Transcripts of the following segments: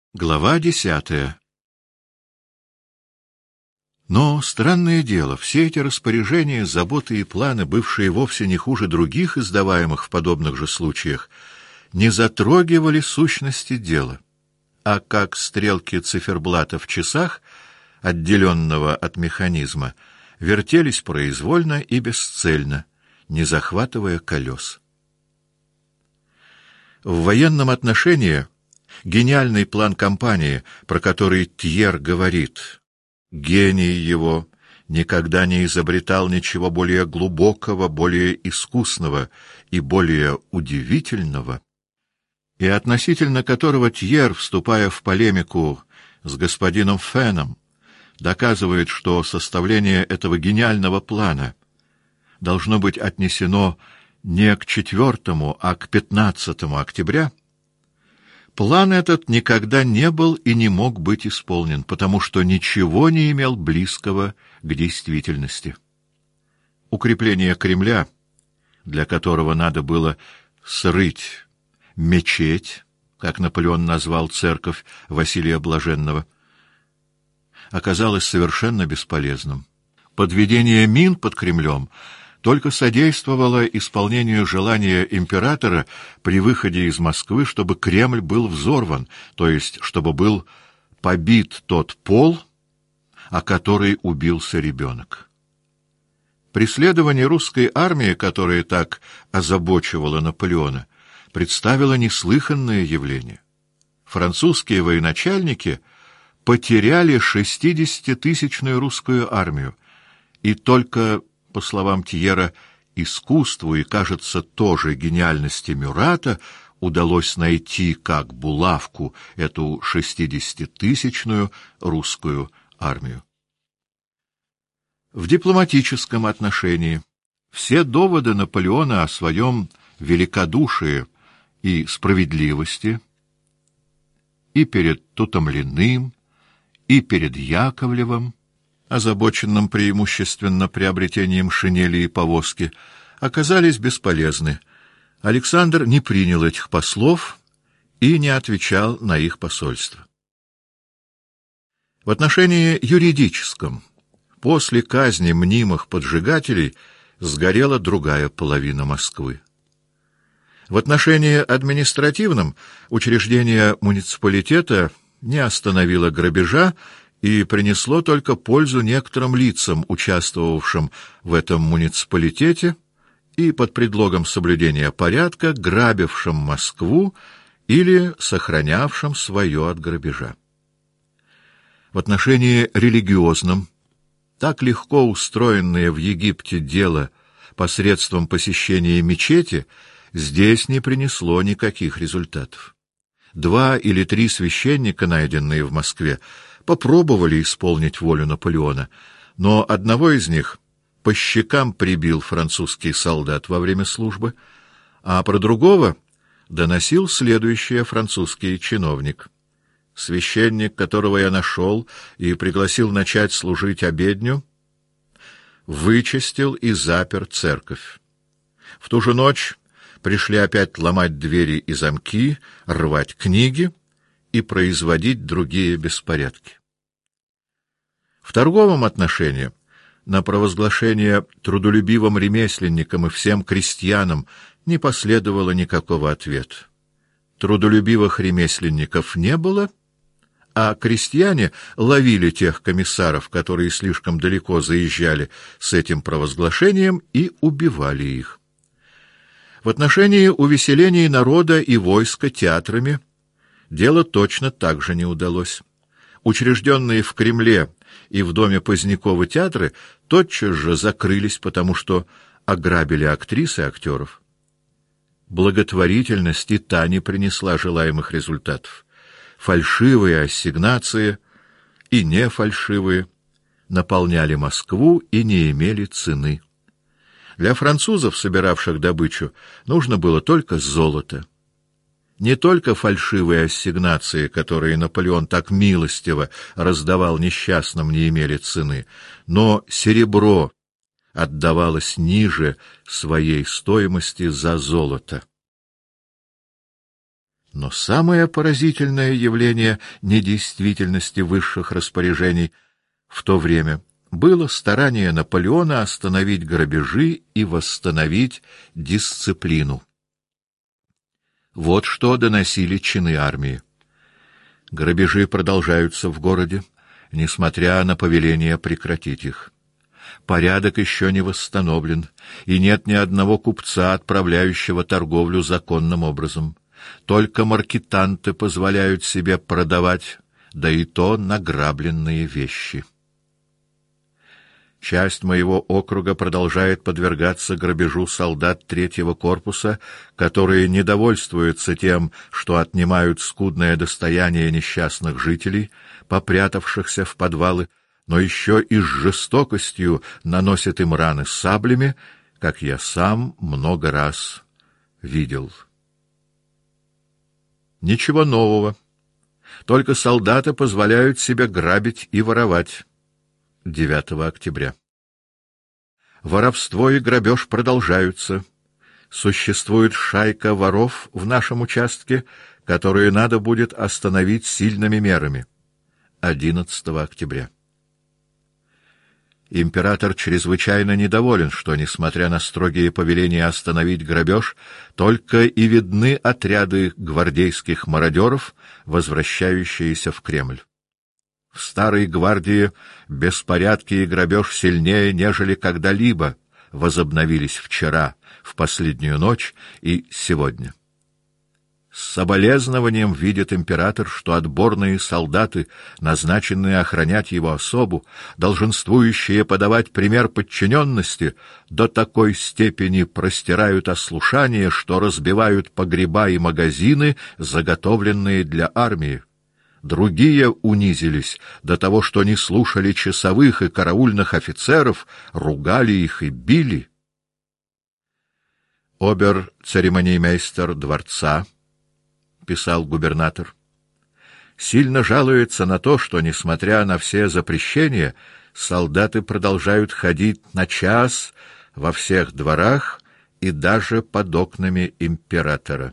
Глава 10. Но, странное дело, все эти распоряжения, заботы и планы, бывшие вовсе не хуже других, издаваемых в подобных же случаях, не затрогивали сущности дела, а как стрелки циферблата в часах, отделенного от механизма, вертелись произвольно и бесцельно, не захватывая колес. В военном отношении гениальный план кампании, про который Тьер говорит, гений его никогда не изобретал ничего более глубокого, более искусного и более удивительного, и относительно которого Тьер, вступая в полемику с господином Феном, доказывает, что составление этого гениального плана должно быть отнесено не к 4, а к 15 октября, план этот никогда не был и не мог быть исполнен, потому что ничего не имел близкого к действительности. Укрепление Кремля, для которого надо было срыть мечеть, как Наполеон назвал церковь Василия Блаженного, оказалось совершенно бесполезным. Подведение мин под Кремлем только содействовало исполнению желания императора при выходе из Москвы, чтобы Кремль был взорван, то есть чтобы был побит тот пол, о который убился ребенок. Преследование русской армии, которое так озабочивало Наполеона, представило неслыханное явление. Французские военачальники потеряли 60-тысячную русскую армию, и только, по словам Тьера, искусству и, кажется, тоже гениальности Мюрата удалось найти как булавку эту 60-тысячную русскую армию. В дипломатическом отношении все доводы Наполеона о своем великодушии и справедливости и перед Тутомлиным, и перед Яковлевым, озабоченным преимущественно приобретением шинели и повозки, оказались бесполезны. Александр не принял этих послов и не отвечал на их посольство. В отношении юридическом, после казни мнимых поджигателей, сгорела другая половина Москвы. В отношении административном учреждение муниципалитета не остановило грабежа и принесло только пользу некоторым лицам, участвовавшим в этом муниципалитете и под предлогом соблюдения порядка грабившим Москву или сохранявшим свое от грабежа. В отношении религиозном так легко устроенное в Египте дело посредством посещения мечети здесь не принесло никаких результатов. 2 или 3 священника, найденные в Москве, попробовали исполнить волю Наполеона, но одного из них по щекам прибил французский солдат во время службы, а про другого доносил следующий французский чиновник. Священник, которого я нашел и пригласил начать служить обедню, вычистил и запер церковь. В ту же ночь пришли опять ломать двери и замки, рвать книги и производить другие беспорядки. В торговом отношении на провозглашение трудолюбивым ремесленникам и всем крестьянам не последовало никакого ответа. Трудолюбивых ремесленников не было, а крестьяне ловили тех комиссаров, которые слишком далеко заезжали с этим провозглашением, и убивали их. В отношении увеселений народа и войска театрами дело точно так же не удалось. Учрежденные в Кремле и в доме Позднякова театры тотчас же закрылись, потому что ограбили актрис и актеров. Благотворительность и та не принесла желаемых результатов. Фальшивые ассигнации и нефальшивые наполняли Москву и не имели цены. Для французов, собиравших добычу, нужно было только золото. Не только фальшивые ассигнации, которые Наполеон так милостиво раздавал несчастным, не имели цены, но серебро отдавалось ниже своей стоимости за золото. Но самое поразительное явление недействительности высших распоряжений в то время было старание Наполеона остановить грабежи и восстановить дисциплину. Вот что доносили чины армии. Грабежи продолжаются в городе, несмотря на повеление прекратить их. Порядок еще не восстановлен, и нет ни одного купца, отправляющего торговлю законным образом. Только маркетанты позволяют себе продавать, да и то награбленные вещи. Часть моего округа продолжает подвергаться грабежу солдат третьего корпуса, которые недовольствуются тем, что отнимают скудное достояние несчастных жителей, попрятавшихся в подвалы, но еще и с жестокостью наносят им раны саблями, как я сам много раз видел. Ничего нового. Только солдаты позволяют себе грабить и воровать. 9 октября. Воровство и грабеж продолжаются. Существует шайка воров в нашем участке, которые надо будет остановить сильными мерами. 11 октября. Император чрезвычайно недоволен, что, несмотря на строгие повеления остановить грабеж, только и видны отряды гвардейских мародеров, возвращающиеся в Кремль. В Старой гвардии беспорядки и грабеж сильнее, нежели когда-либо возобновились вчера, в последнюю ночь и сегодня. С соболезнованием видит император, что отборные солдаты, назначенные охранять его особу, долженствующие подавать пример подчиненности, до такой степени простирают ослушание, что разбивают погреба и магазины, заготовленные для армии. Другие унизились до того, что не слушали часовых и караульных офицеров, ругали их и били. Обер-церемониймейстер дворца, писал губернатор, сильно жалуется на то, что, несмотря на все запрещения, солдаты продолжают ходить на час во всех дворах и даже под окнами императора.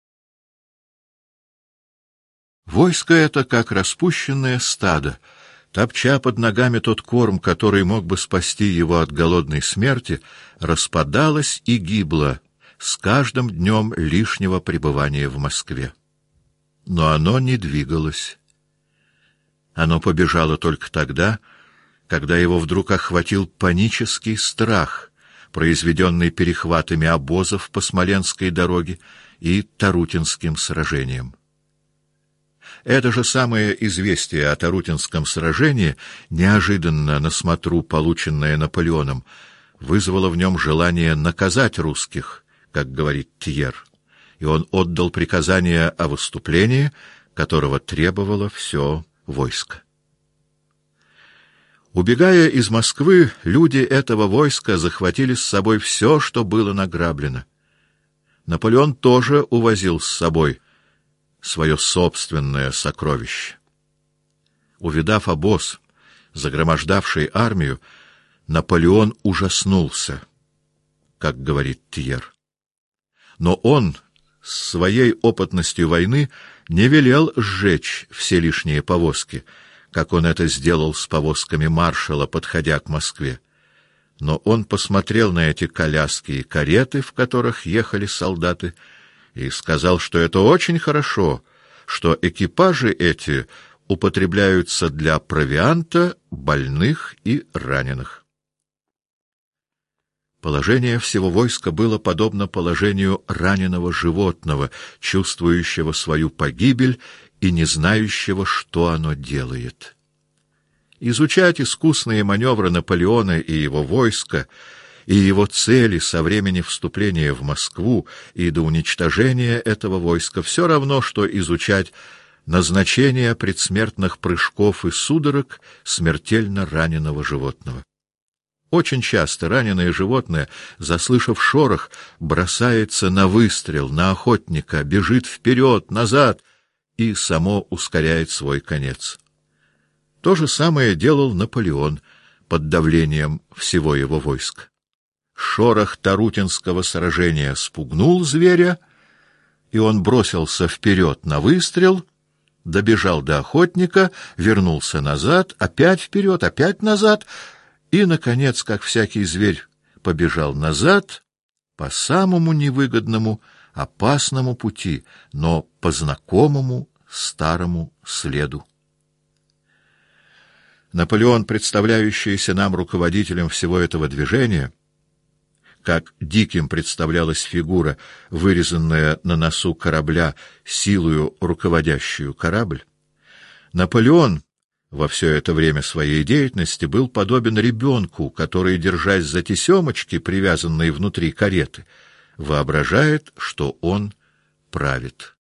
Войско это, как распущенное стадо, топча под ногами тот корм, который мог бы спасти его от голодной смерти, распадалось и гибло с каждым днем лишнего пребывания в Москве. Но оно не двигалось. Оно побежало только тогда, когда его вдруг охватил панический страх, произведенный перехватами обозов по Смоленской дороге и Тарутинским сражением. Это же самое известие о Тарутинском сражении, неожиданно на смотру полученное Наполеоном, вызвало в нем желание наказать русских, как говорит Тьер, и он отдал приказание о выступлении, которого требовало все войско. Убегая из Москвы, люди этого войска захватили с собой все, что было награблено. Наполеон тоже увозил с собой свое собственное сокровище. Увидав обоз, загромождавший армию, Наполеон ужаснулся, как говорит Тьер. Но он с своей опытностью войны не велел сжечь все лишние повозки, как он это сделал с повозками маршала, подходя к Москве. Но он посмотрел на эти коляски и кареты, в которых ехали солдаты, и сказал, что это очень хорошо, что экипажи эти употребляются для провианта больных и раненых. Положение всего войска было подобно положению раненого животного, чувствующего свою погибель и не знающего, что оно делает. Изучать искусные маневры Наполеона и его войска, и его цели со времени вступления в Москву и до уничтожения этого войска все равно, что изучать назначение предсмертных прыжков и судорог смертельно раненого животного. Очень часто раненое животное, заслышав шорох, бросается на выстрел, на охотника, бежит вперед, назад и само ускоряет свой конец. То же самое делал Наполеон под давлением всего его войска. Шорох Тарутинского сражения спугнул зверя, и он бросился вперед на выстрел, добежал до охотника, вернулся назад, опять вперед, опять назад, и, наконец, как всякий зверь, побежал назад по самому невыгодному, опасному пути, но по знакомому старому следу. Наполеон, представляющийся нам руководителем всего этого движения, как диким представлялась фигура, вырезанная на носу корабля силою руководящую корабль, Наполеон во все это время своей деятельности был подобен ребенку, который, держась за тесемочки, привязанные внутри кареты, воображает, что он правит.